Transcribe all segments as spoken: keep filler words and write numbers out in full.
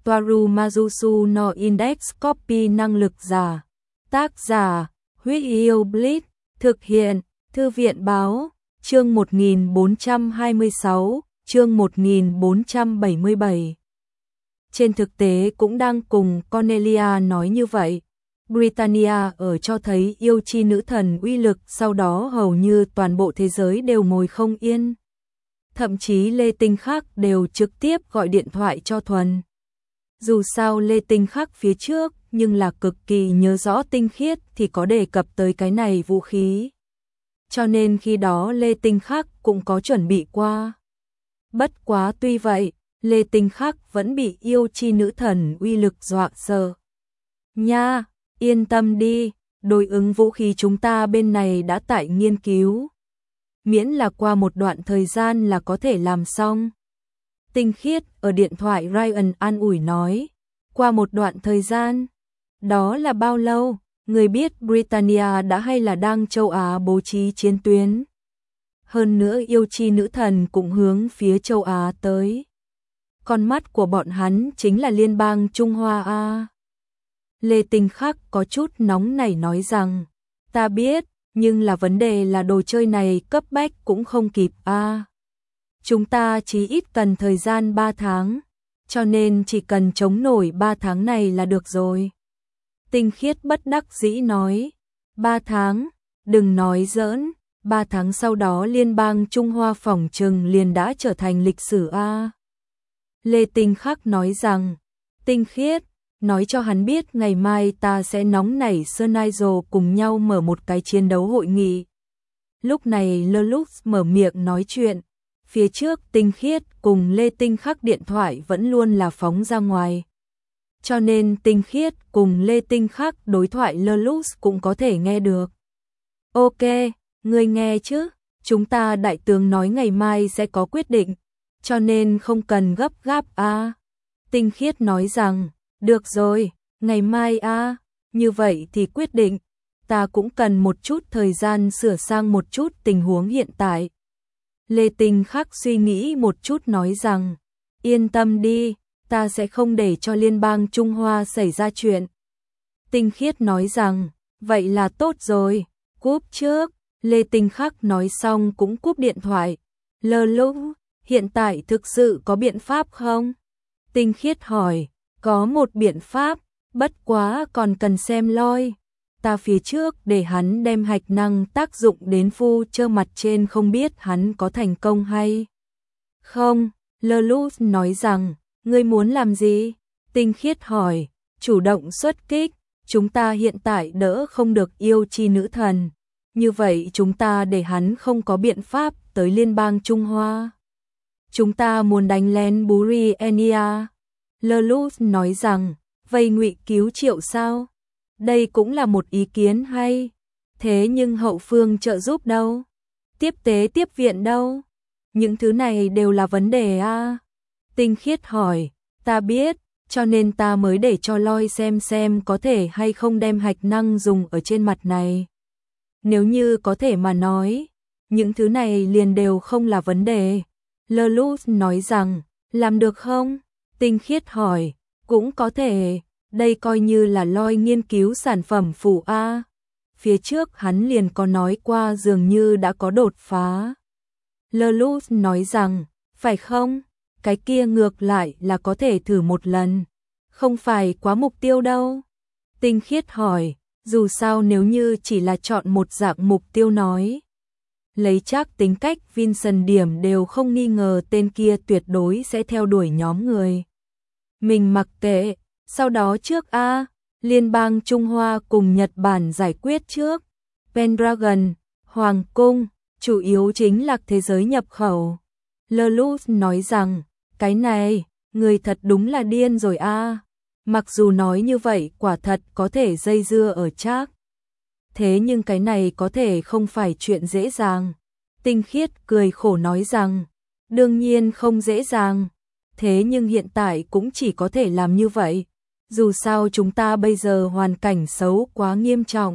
Toaru Majusu no Index Copy năng lực giả. Tác giả, Huyết Yêu Blitz, thực hiện, Thư viện báo, chương một nghìn bốn trăm hai mươi sáu, chương một nghìn bốn trăm bảy mươi bảy. Trên thực tế cũng đang cùng Cornelia nói như vậy. Britannia ở cho thấy yêu chi nữ thần uy lực, sau đó hầu như toàn bộ thế giới đều ngồi không yên. Thậm chí Lê Tinh Khắc đều trực tiếp gọi điện thoại cho Thuần. Dù sao Lê Tinh Khắc phía trước, nhưng là cực kỳ nhớ rõ Tinh Khiết thì có đề cập tới cái này vũ khí. Cho nên khi đó Lê Tinh Khắc cũng có chuẩn bị qua. Bất quá tuy vậy, Lê Tinh Khắc vẫn bị yêu chi nữ thần uy lực dọa sợ. Nha, yên tâm đi, đối ứng vũ khí chúng ta bên này đã tại nghiên cứu. Miễn là qua một đoạn thời gian là có thể làm xong. Tinh Khiết ở điện thoại Ryan an ủi nói. Qua một đoạn thời gian, đó là bao lâu? Người biết Britannia đã hay là đang châu Á bố trí chiến tuyến. Hơn nữa yêu chi nữ thần cũng hướng phía châu Á tới. Con mắt của bọn hắn chính là liên bang Trung Hoa A. Lê Tinh Khắc có chút nóng nảy nói rằng, ta biết, nhưng là vấn đề là đồ chơi này cấp bách cũng không kịp A. Chúng ta chỉ ít cần thời gian ba tháng, cho nên chỉ cần chống nổi ba tháng này là được rồi. Tinh Khiết bất đắc dĩ nói, ba tháng, đừng nói giỡn, ba tháng sau đó liên bang Trung Hoa phỏng chừng liền đã trở thành lịch sử A. Lê Tinh Khắc nói rằng, Tinh Khiết, nói cho hắn biết ngày mai ta sẽ nóng nảy Sơn Nigel cùng nhau mở một cái chiến đấu hội nghị. Lúc này Lelux mở miệng nói chuyện, phía trước Tinh Khiết cùng Lê Tinh Khắc điện thoại vẫn luôn là phóng ra ngoài. Cho nên Tinh Khiết cùng Lê Tinh Khắc đối thoại Lelux cũng có thể nghe được. Ok, ngươi nghe chứ, chúng ta đại tướng nói ngày mai sẽ có quyết định, cho nên không cần gấp gáp a. Tinh Khiết nói rằng, được rồi, ngày mai a, như vậy thì quyết định, ta cũng cần một chút thời gian sửa sang một chút tình huống hiện tại. Lê Tinh Khắc suy nghĩ một chút nói rằng, yên tâm đi, ta sẽ không để cho liên bang Trung Hoa xảy ra chuyện. Tinh Khiết nói rằng, vậy là tốt rồi, cúp trước. Lê Tinh Khắc nói xong cũng cúp điện thoại. Lơ lúc, hiện tại thực sự có biện pháp không? Tinh Khiết hỏi, có một biện pháp, bất quá còn cần xem loi. Ta phía trước để hắn đem hạch năng tác dụng đến phu chơ mặt trên, không biết hắn có thành công hay không. Lơ lúc nói rằng, ngươi muốn làm gì? Tinh Khiết hỏi, chủ động xuất kích, chúng ta hiện tại đỡ không được yêu chi nữ thần. Như vậy chúng ta để hắn không có biện pháp tới liên bang Trung Hoa. Chúng ta muốn đánh lén Burienia. Lelux nói rằng, vây ngụy cứu Triệu sao? Đây cũng là một ý kiến hay. Thế nhưng hậu phương trợ giúp đâu? Tiếp tế tiếp viện đâu? Những thứ này đều là vấn đề a. Tinh Khiết hỏi, ta biết, cho nên ta mới để cho Loi xem xem có thể hay không đem hạch năng dùng ở trên mặt này. Nếu như có thể mà nói, những thứ này liền đều không là vấn đề. Lelux nói rằng, làm được không? Tinh Khiết hỏi, cũng có thể, đây coi như là Loi nghiên cứu sản phẩm phụ A. Phía trước hắn liền có nói qua dường như đã có đột phá. Lelux nói rằng, phải không? Cái kia ngược lại là có thể thử một lần, không phải quá mục tiêu đâu. Tinh Khiết hỏi, dù sao nếu như chỉ là chọn một dạng mục tiêu nói. Lấy chắc tính cách Vincent điểm đều không nghi ngờ tên kia tuyệt đối sẽ theo đuổi nhóm người. Mình mặc kệ, sau đó trước A, liên bang Trung Hoa cùng Nhật Bản giải quyết trước. Pendragon, Hoàng Cung, chủ yếu chính là thế giới nhập khẩu. Lelux nói rằng, cái này, người thật đúng là điên rồi A. Mặc dù nói như vậy quả thật có thể dây dưa ở Trác. Thế nhưng cái này có thể không phải chuyện dễ dàng. Tinh Khiết cười khổ nói rằng, đương nhiên không dễ dàng. Thế nhưng hiện tại cũng chỉ có thể làm như vậy. Dù sao chúng ta bây giờ hoàn cảnh xấu quá nghiêm trọng.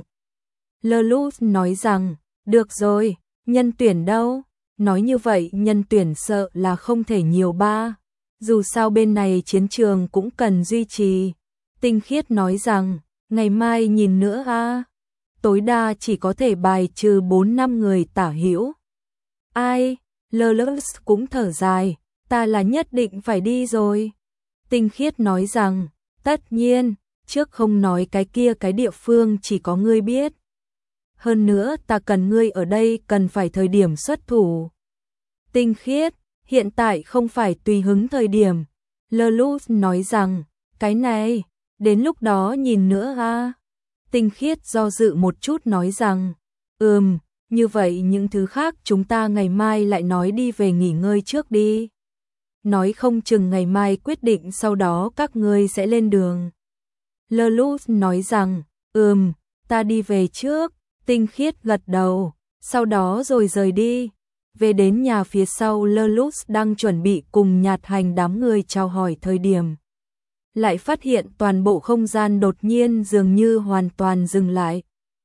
Lelux nói rằng, được rồi, nhân tuyển đâu? Nói như vậy nhân tuyển sợ là không thể nhiều ba. Dù sao bên này chiến trường cũng cần duy trì. Tinh Khiết nói rằng, ngày mai nhìn nữa a, tối đa chỉ có thể bài trừ bốn năm người tả hữu. Ai, Lulus cũng thở dài, ta là nhất định phải đi rồi. Tinh Khiết nói rằng, tất nhiên, trước không nói cái kia cái địa phương chỉ có ngươi biết. Hơn nữa ta cần ngươi ở đây cần phải thời điểm xuất thủ. Tinh Khiết, hiện tại không phải tùy hứng thời điểm. Lulus nói rằng, cái này, đến lúc đó nhìn nữa a. Tinh Khiết do dự một chút nói rằng, ừm, như vậy những thứ khác chúng ta ngày mai lại nói đi, về nghỉ ngơi trước đi. Nói không chừng ngày mai quyết định sau đó các ngươi sẽ lên đường. Lulus nói rằng, ừm, ta đi về trước. Tinh Khiết gật đầu, sau đó rồi rời đi. Về đến nhà phía sau, Lulus đang chuẩn bị cùng Nhạt Hành đám người chào hỏi thời điểm. Lại phát hiện toàn bộ không gian đột nhiên dường như hoàn toàn dừng lại.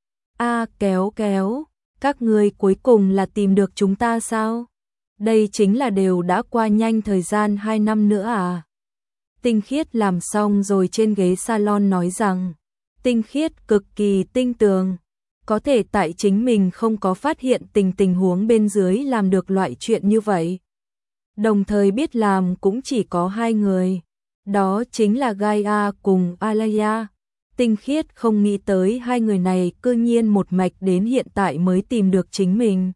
A kéo kéo, các ngươi cuối cùng là tìm được chúng ta sao? Đây chính là đều đã qua nhanh thời gian hai năm nữa à? Tinh Khiết làm xong rồi trên ghế salon nói rằng, Tinh Khiết cực kỳ tinh tường. Có thể tại chính mình không có phát hiện tình tình huống bên dưới làm được loại chuyện như vậy. Đồng thời biết làm cũng chỉ có hai người. Đó chính là Gaia cùng Alaya. Tinh Khiết không nghĩ tới hai người này cư nhiên một mạch đến hiện tại mới tìm được chính mình.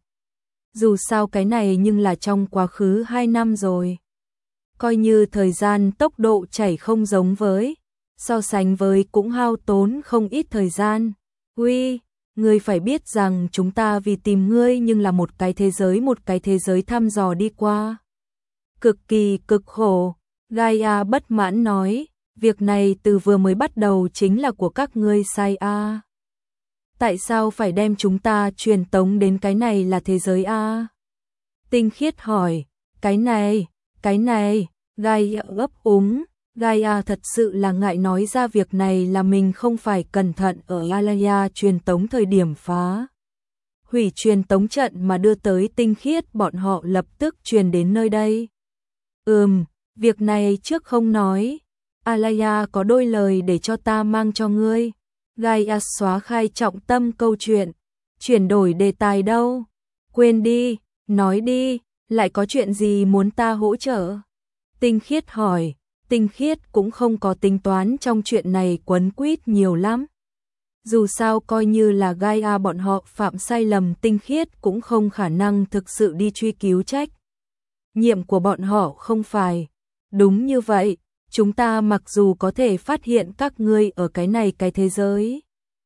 Dù sao cái này nhưng là trong quá khứ hai năm rồi. Coi như thời gian tốc độ chảy không giống với, so sánh với cũng hao tốn không ít thời gian. Uy, ngươi phải biết rằng chúng ta vì tìm ngươi nhưng là một cái thế giới một cái thế giới thăm dò đi qua. Cực kỳ cực khổ. Gaia bất mãn nói, việc này từ vừa mới bắt đầu chính là của các ngươi sai a. Tại sao phải đem chúng ta truyền tống đến cái này là thế giới a? Tinh Khiết hỏi, cái này, cái này, Gaia ấp úng, Gaia thật sự là ngại nói ra việc này là mình không phải cẩn thận ở Alaya truyền tống thời điểm phá hủy truyền tống trận mà đưa tới Tinh Khiết bọn họ lập tức truyền đến nơi đây. Ừm, việc này trước không nói, Alaya có đôi lời để cho ta mang cho ngươi. Gaia xóa khai trọng tâm câu chuyện, chuyển đổi đề tài đâu, quên đi, nói đi, lại có chuyện gì muốn ta hỗ trợ? Tinh Khiết hỏi. Tinh Khiết cũng không có tính toán trong chuyện này quấn quýt nhiều lắm. Dù sao coi như là Gaia bọn họ phạm sai lầm, Tinh Khiết cũng không khả năng thực sự đi truy cứu trách nhiệm của bọn họ không phải. Đúng như vậy, chúng ta mặc dù có thể phát hiện các ngươi ở cái này cái thế giới,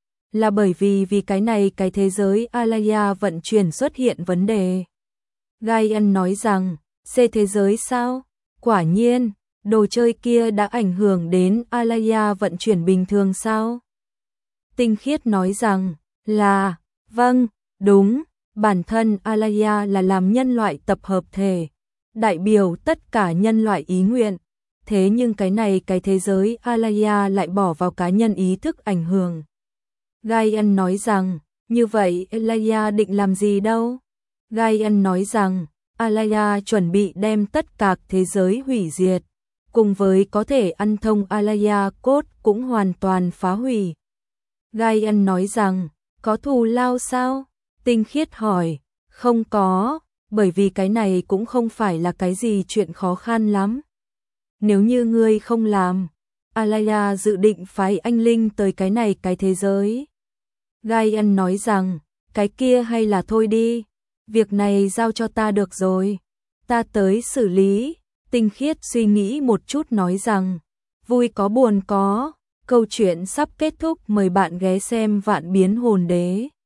là bởi vì vì cái này cái thế giới Alaya vận chuyển xuất hiện vấn đề. Gaia nói rằng, C thế giới sao? Quả nhiên, đồ chơi kia đã ảnh hưởng đến Alaya vận chuyển bình thường sao? Tinh Khiết nói rằng, là, vâng, đúng, bản thân Alaya là làm nhân loại tập hợp thể, đại biểu tất cả nhân loại ý nguyện. Thế nhưng cái này cái thế giới Alaya lại bỏ vào cá nhân ý thức ảnh hưởng. Gaia nói rằng, như vậy Alaya định làm gì đâu? Gaia nói rằng, Alaya chuẩn bị đem tất cả thế giới hủy diệt, cùng với có thể ăn thông Alaya cốt cũng hoàn toàn phá hủy. Gaia nói rằng, có thù lao sao? Tinh Khiết hỏi, không có, bởi vì cái này cũng không phải là cái gì chuyện khó khăn lắm. Nếu như ngươi không làm, Alaya dự định phái anh linh tới cái này cái thế giới. Gaia nói rằng, cái kia hay là thôi đi, việc này giao cho ta được rồi, ta tới xử lý. Tinh Khiết suy nghĩ một chút nói rằng, vui có buồn có, câu chuyện sắp kết thúc, mời bạn ghé xem Vạn Biến Hồn Đế.